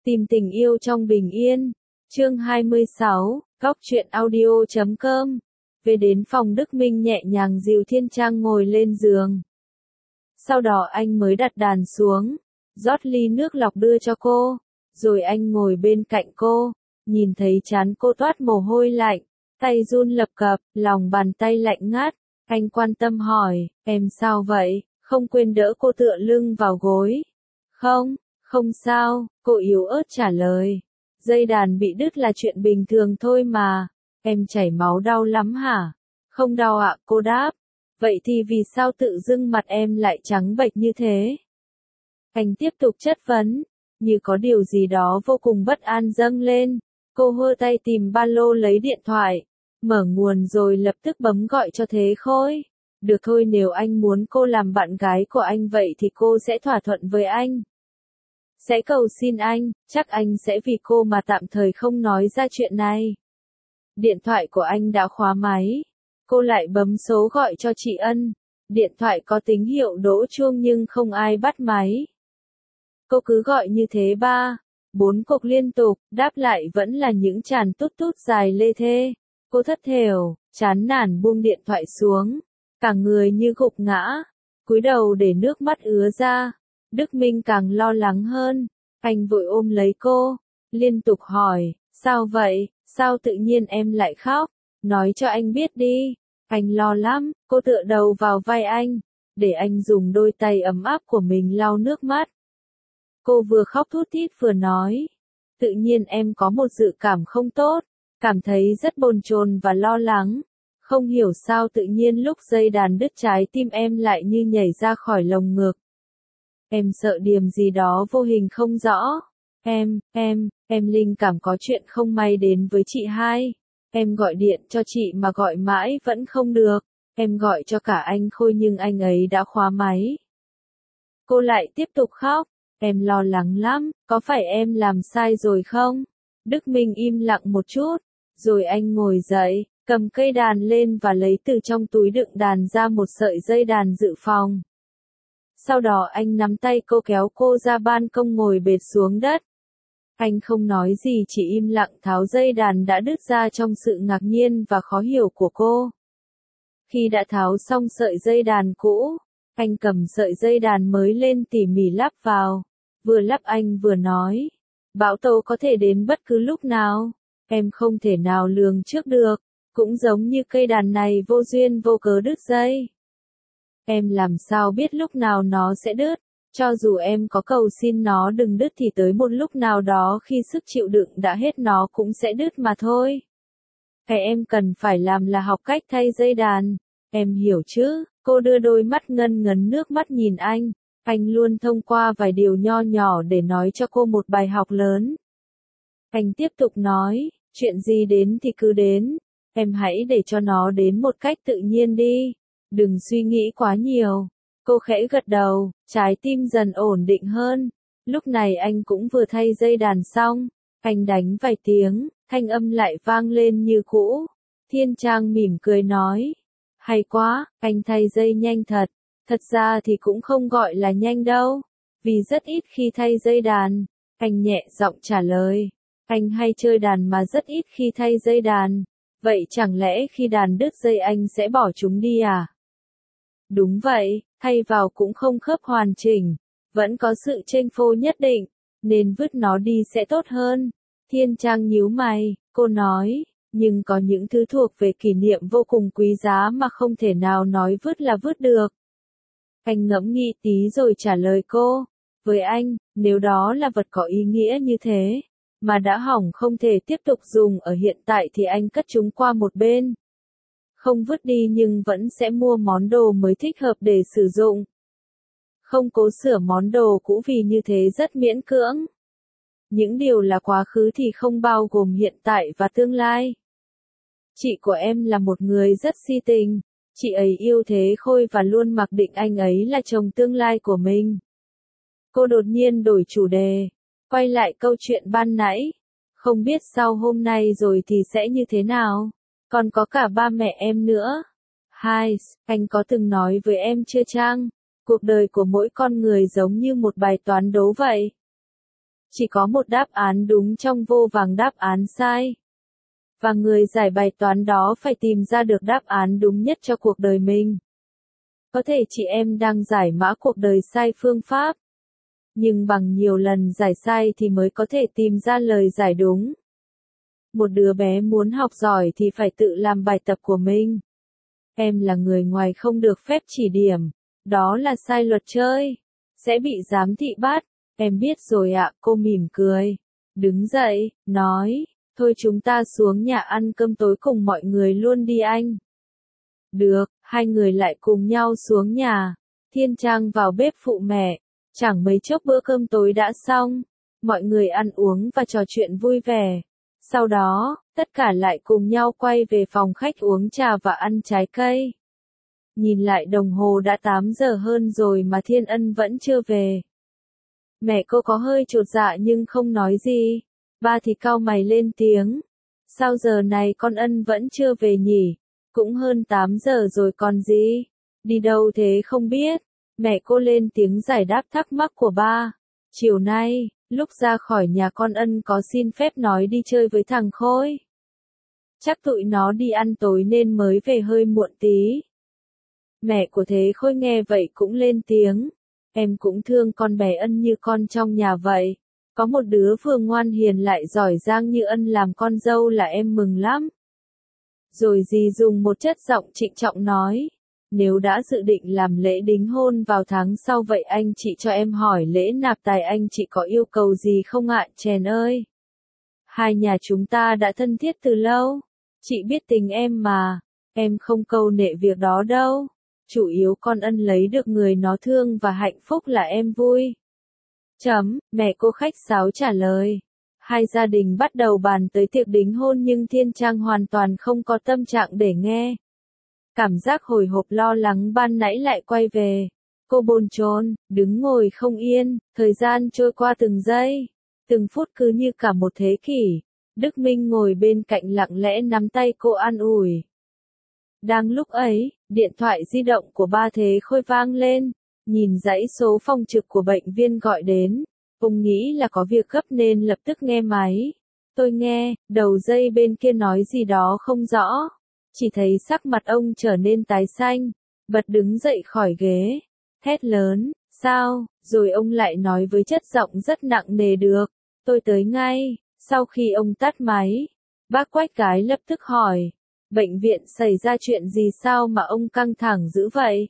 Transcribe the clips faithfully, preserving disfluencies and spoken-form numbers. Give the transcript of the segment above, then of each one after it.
Tìm tình yêu trong bình yên. Chương hai mươi sáu, góc truyện audio chấm com. Về đến phòng Đức Minh nhẹ nhàng dìu Thiên Trang ngồi lên giường. Sau đó anh mới đặt đàn xuống, rót ly nước lọc đưa cho cô, rồi anh ngồi bên cạnh cô, nhìn thấy trán cô toát mồ hôi lạnh, tay run lập cập, lòng bàn tay lạnh ngắt. Anh quan tâm hỏi, em sao vậy, không quên đỡ cô tựa lưng vào gối. Không, không sao, cô yếu ớt trả lời. Dây đàn bị đứt là chuyện bình thường thôi mà. Em chảy máu đau lắm hả? Không đau ạ, cô đáp. Vậy thì vì sao tự dưng mặt em lại trắng bệch như thế? Anh tiếp tục chất vấn, như có điều gì đó vô cùng bất an dâng lên. Cô hơ tay tìm ba lô lấy điện thoại, mở nguồn rồi lập tức bấm gọi cho Thế Khôi. Được thôi, nếu anh muốn cô làm bạn gái của anh vậy thì cô sẽ thỏa thuận với anh. Sẽ cầu xin anh, chắc anh sẽ vì cô mà tạm thời không nói ra chuyện này. Điện thoại của anh đã khóa máy. Cô lại bấm số gọi cho chị Ân. Điện thoại có tín hiệu đổ chuông nhưng không ai bắt máy. Cô cứ gọi như thế ba, bốn cuộc liên tục, đáp lại vẫn là những tràn tút tút dài lê thê. Cô thất thểu, chán nản buông điện thoại xuống, cả người như gục ngã, cúi đầu để nước mắt ứa ra. Đức Minh càng lo lắng hơn, anh vội ôm lấy cô, liên tục hỏi, sao vậy, sao tự nhiên em lại khóc, nói cho anh biết đi, anh lo lắm. Cô tựa đầu vào vai anh, để anh dùng đôi tay ấm áp của mình lau nước mắt. Cô vừa khóc thút thít vừa nói, tự nhiên em có một dự cảm không tốt, cảm thấy rất bồn chồn và lo lắng, không hiểu sao tự nhiên lúc dây đàn đứt trái tim em lại như nhảy ra khỏi lồng ngực. Em sợ điểm gì đó vô hình không rõ. Em, em, em linh cảm có chuyện không may đến với chị hai. Em gọi điện cho chị mà gọi mãi vẫn không được. Em gọi cho cả anh Khôi nhưng anh ấy đã khóa máy. Cô lại tiếp tục khóc. Em lo lắng lắm, có phải em làm sai rồi không? Đức Minh im lặng một chút, rồi anh ngồi dậy, cầm cây đàn lên và lấy từ trong túi đựng đàn ra một sợi dây đàn dự phòng. Sau đó anh nắm tay cô kéo cô ra ban công ngồi bệt xuống đất. Anh không nói gì, chỉ im lặng tháo dây đàn đã đứt ra trong sự ngạc nhiên và khó hiểu của cô. Khi đã tháo xong sợi dây đàn cũ, anh cầm sợi dây đàn mới lên tỉ mỉ lắp vào. Vừa lắp anh vừa nói, bão tố có thể đến bất cứ lúc nào, em không thể nào lường trước được, cũng giống như cây đàn này vô duyên vô cớ đứt dây. Em làm sao biết lúc nào nó sẽ đứt, cho dù em có cầu xin nó đừng đứt thì tới một lúc nào đó khi sức chịu đựng đã hết nó cũng sẽ đứt mà thôi. Cái em cần phải làm là học cách thay dây đàn, em hiểu chứ? Cô đưa đôi mắt ngân ngấn nước mắt nhìn anh, anh luôn thông qua vài điều nho nhỏ để nói cho cô một bài học lớn. Anh tiếp tục nói, chuyện gì đến thì cứ đến, em hãy để cho nó đến một cách tự nhiên đi. Đừng suy nghĩ quá nhiều. Cô khẽ gật đầu, trái tim dần ổn định hơn. Lúc này anh cũng vừa thay dây đàn xong. Anh đánh vài tiếng, thanh âm lại vang lên như cũ. Thiên Trang mỉm cười nói. Hay quá, anh thay dây nhanh thật. Thật ra thì cũng không gọi là nhanh đâu. Vì rất ít khi thay dây đàn. Anh nhẹ giọng trả lời. Anh hay chơi đàn mà rất ít khi thay dây đàn. Vậy chẳng lẽ khi đàn đứt dây anh sẽ bỏ chúng đi à? Đúng vậy, thay vào cũng không khớp hoàn chỉnh, vẫn có sự chênh phô nhất định, nên vứt nó đi sẽ tốt hơn. Thiên Trang nhíu mày, cô nói, nhưng có những thứ thuộc về kỷ niệm vô cùng quý giá mà không thể nào nói vứt là vứt được. Anh ngẫm nghĩ tí rồi trả lời cô, với anh, nếu đó là vật có ý nghĩa như thế, mà đã hỏng không thể tiếp tục dùng ở hiện tại thì anh cất chúng qua một bên. Không vứt đi nhưng vẫn sẽ mua món đồ mới thích hợp để sử dụng. Không cố sửa món đồ cũ vì như thế rất miễn cưỡng. Những điều là quá khứ thì không bao gồm hiện tại và tương lai. Chị của em là một người rất si tình. Chị ấy yêu Thế Khôi và luôn mặc định anh ấy là chồng tương lai của mình. Cô đột nhiên đổi chủ đề, quay lại câu chuyện ban nãy. Không biết sau hôm nay rồi thì sẽ như thế nào? Còn có cả ba mẹ em nữa. Hai, anh có từng nói với em chưa Trang? Cuộc đời của mỗi con người giống như một bài toán đố vậy. Chỉ có một đáp án đúng trong vô vàn đáp án sai. Và người giải bài toán đó phải tìm ra được đáp án đúng nhất cho cuộc đời mình. Có thể chị em đang giải mã cuộc đời sai phương pháp. Nhưng bằng nhiều lần giải sai thì mới có thể tìm ra lời giải đúng. Một đứa bé muốn học giỏi thì phải tự làm bài tập của mình. Em là người ngoài không được phép chỉ điểm. Đó là sai luật chơi. Sẽ bị giám thị bắt. Em biết rồi ạ, cô mỉm cười. Đứng dậy, nói, thôi chúng ta xuống nhà ăn cơm tối cùng mọi người luôn đi anh. Được, hai người lại cùng nhau xuống nhà. Thiên Trang vào bếp phụ mẹ. Chẳng mấy chốc bữa cơm tối đã xong. Mọi người ăn uống và trò chuyện vui vẻ. Sau đó, tất cả lại cùng nhau quay về phòng khách uống trà và ăn trái cây. Nhìn lại đồng hồ đã tám giờ hơn rồi mà Thiên Ân vẫn chưa về. Mẹ cô có hơi chột dạ nhưng không nói gì. Ba thì cau mày lên tiếng. Sao giờ này con Ân vẫn chưa về nhỉ? Cũng hơn tám giờ rồi còn gì? Đi đâu thế không biết? Mẹ cô lên tiếng giải đáp thắc mắc của ba. Chiều nay, lúc ra khỏi nhà con Ân có xin phép nói đi chơi với thằng Khôi. Chắc tụi nó đi ăn tối nên mới về hơi muộn tí. Mẹ của Thế Khôi nghe vậy cũng lên tiếng. Em cũng thương con bé Ân như con trong nhà vậy. Có một đứa vừa ngoan hiền lại giỏi giang như Ân làm con dâu là em mừng lắm. Rồi dì dùng một chất giọng trịnh trọng nói. Nếu đã dự định làm lễ đính hôn vào tháng sau vậy anh chị cho em hỏi lễ nạp tài anh chị có yêu cầu gì không ạ Chèn ơi? Hai nhà chúng ta đã thân thiết từ lâu. Chị biết tình em mà. Em không câu nệ việc đó đâu. Chủ yếu con Ân lấy được người nó thương và hạnh phúc là em vui. Chấm, mẹ cô khách sáo trả lời. Hai gia đình bắt đầu bàn tới tiệc đính hôn nhưng Thiên Trang hoàn toàn không có tâm trạng để nghe. Cảm giác hồi hộp lo lắng ban nãy lại quay về. Cô bồn chồn, đứng ngồi không yên, thời gian trôi qua từng giây, từng phút cứ như cả một thế kỷ. Đức Minh ngồi bên cạnh lặng lẽ nắm tay cô an ủi. Đang lúc ấy, điện thoại di động của ba Thế Khôi vang lên, nhìn dãy số phòng trực của bệnh viện gọi đến. Ông nghĩ là có việc gấp nên lập tức nghe máy. Tôi nghe, đầu dây bên kia nói gì đó không rõ. Chỉ thấy sắc mặt ông trở nên tái xanh, bật đứng dậy khỏi ghế, hét lớn, sao, rồi ông lại nói với chất giọng rất nặng nề được, tôi tới ngay. Sau khi ông tắt máy, bác Quách Cái lập tức hỏi, bệnh viện xảy ra chuyện gì sao mà ông căng thẳng dữ vậy?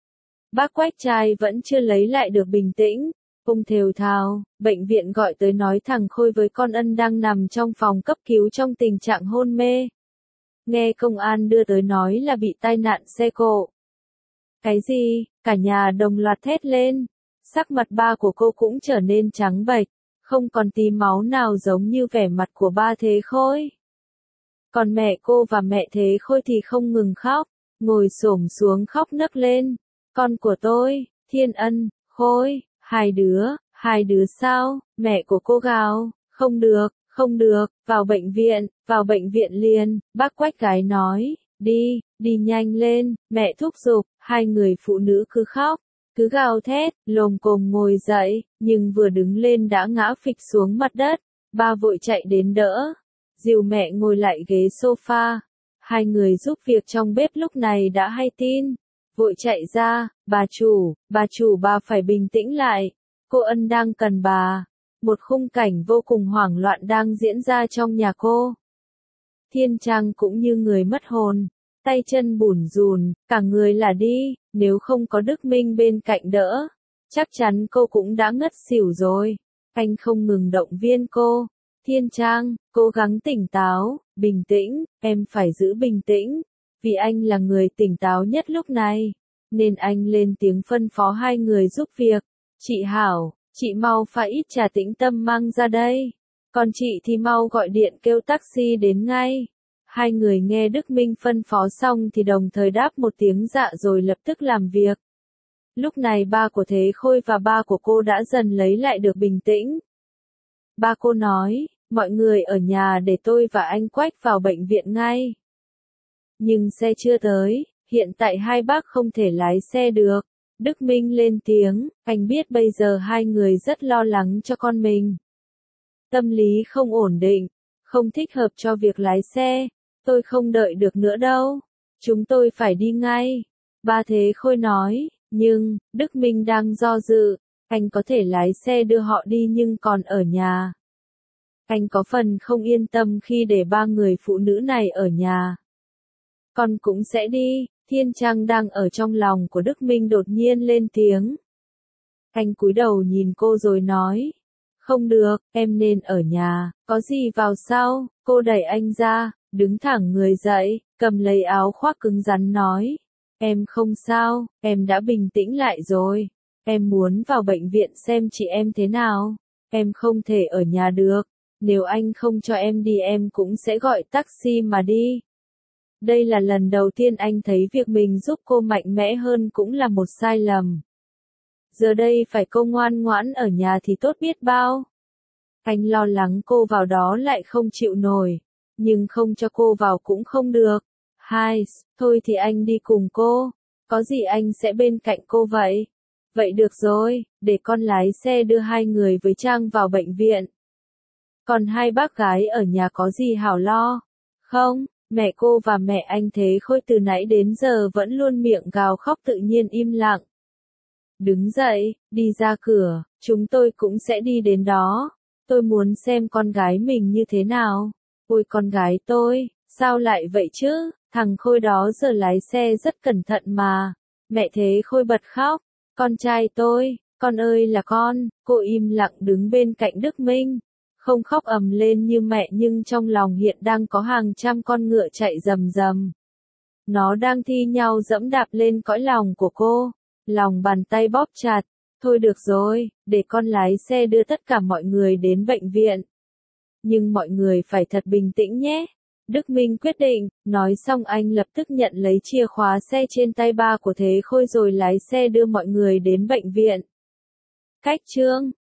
Bác Quách trai vẫn chưa lấy lại được bình tĩnh, ông thều thào, bệnh viện gọi tới nói thằng Khôi với con Ân đang nằm trong phòng cấp cứu trong tình trạng hôn mê. Nghe công an đưa tới nói là bị tai nạn xe cộ. Cái gì? Cả nhà đồng loạt thét lên. Sắc mặt ba của cô cũng trở nên trắng bệch, không còn tí máu nào giống như vẻ mặt của ba Thế Khôi. Còn mẹ cô và mẹ Thế Khôi thì không ngừng khóc, ngồi xổm xuống khóc nấc lên. Con của tôi, Thiên Ân, Khôi, hai đứa, hai đứa sao? Mẹ của cô gào, không được. Không được, vào bệnh viện, vào bệnh viện liền, bác Quách Cái nói, đi, đi nhanh lên, mẹ thúc giục, hai người phụ nữ cứ khóc, cứ gào thét, lồm cồm ngồi dậy, nhưng vừa đứng lên đã ngã phịch xuống mặt đất, ba vội chạy đến đỡ, dìu mẹ ngồi lại ghế sofa, hai người giúp việc trong bếp lúc này đã hay tin, vội chạy ra, bà chủ, bà chủ bà phải bình tĩnh lại, cô Ân đang cần bà. Một khung cảnh vô cùng hoảng loạn đang diễn ra trong nhà cô. Thiên Trang cũng như người mất hồn, tay chân bủn rùn, cả người là đi, nếu không có Đức Minh bên cạnh đỡ, chắc chắn cô cũng đã ngất xỉu rồi. Anh không ngừng động viên cô. Thiên Trang, cố gắng tỉnh táo, bình tĩnh, em phải giữ bình tĩnh, vì anh là người tỉnh táo nhất lúc này, nên anh lên tiếng phân phó hai người giúp việc. Chị Hảo, chị mau pha ít trà tĩnh tâm mang ra đây. Còn chị thì mau gọi điện kêu taxi đến ngay. Hai người nghe Đức Minh phân phó xong thì đồng thời đáp một tiếng dạ rồi lập tức làm việc. Lúc này ba của Thế Khôi và ba của cô đã dần lấy lại được bình tĩnh. Ba cô nói, mọi người ở nhà để tôi và anh Quách vào bệnh viện ngay. Nhưng xe chưa tới, hiện tại hai bác không thể lái xe được. Đức Minh lên tiếng, anh biết bây giờ hai người rất lo lắng cho con mình. tâm lý không ổn định, không thích hợp cho việc lái xe, tôi không đợi được nữa đâu, chúng tôi phải đi ngay. Ba Thế Khôi nói, nhưng, Đức Minh đang do dự, anh có thể lái xe đưa họ đi nhưng còn ở nhà. Anh có phần không yên tâm khi để ba người phụ nữ này ở nhà. Con cũng sẽ đi, Thiên Trang đang ở trong lòng của Đức Minh đột nhiên lên tiếng. Anh cúi đầu nhìn cô rồi nói. Không được, em nên ở nhà, có gì vào sau, cô đẩy anh ra, đứng thẳng người dậy, cầm lấy áo khoác cứng rắn nói. Em không sao, em đã bình tĩnh lại rồi. Em muốn vào bệnh viện xem chị em thế nào. Em không thể ở nhà được. Nếu anh không cho em đi em cũng sẽ gọi taxi mà đi. Đây là lần đầu tiên anh thấy việc mình giúp cô mạnh mẽ hơn cũng là một sai lầm. Giờ đây phải cô ngoan ngoãn ở nhà thì tốt biết bao. Anh lo lắng cô vào đó lại không chịu nổi. Nhưng không cho cô vào cũng không được. Hai, thôi thì anh đi cùng cô. Có gì anh sẽ bên cạnh cô vậy. Vậy được rồi, để con lái xe đưa hai người với Trang vào bệnh viện. Còn hai bác gái ở nhà có gì hảo lo? Không, mẹ cô và mẹ anh Thế Khôi từ nãy đến giờ vẫn luôn miệng gào khóc tự nhiên im lặng. Đứng dậy, đi ra cửa, chúng tôi cũng sẽ đi đến đó. Tôi muốn xem con gái mình như thế nào. Ôi con gái tôi, sao lại vậy chứ? Thằng Khôi đó giờ lái xe rất cẩn thận mà. Mẹ Thế Khôi bật khóc. Con trai tôi, con ơi là con. Cô im lặng đứng bên cạnh Đức Minh. Không khóc ầm lên như mẹ nhưng trong lòng hiện đang có hàng trăm con ngựa chạy rầm rầm. Nó đang thi nhau dẫm đạp lên cõi lòng của cô. Lòng bàn tay bóp chặt. Thôi được rồi, để con lái xe đưa tất cả mọi người đến bệnh viện. Nhưng mọi người phải thật bình tĩnh nhé. Đức Minh quyết định, nói xong anh lập tức nhận lấy chìa khóa xe trên tay ba của Thế Khôi rồi lái xe đưa mọi người đến bệnh viện. Cách chương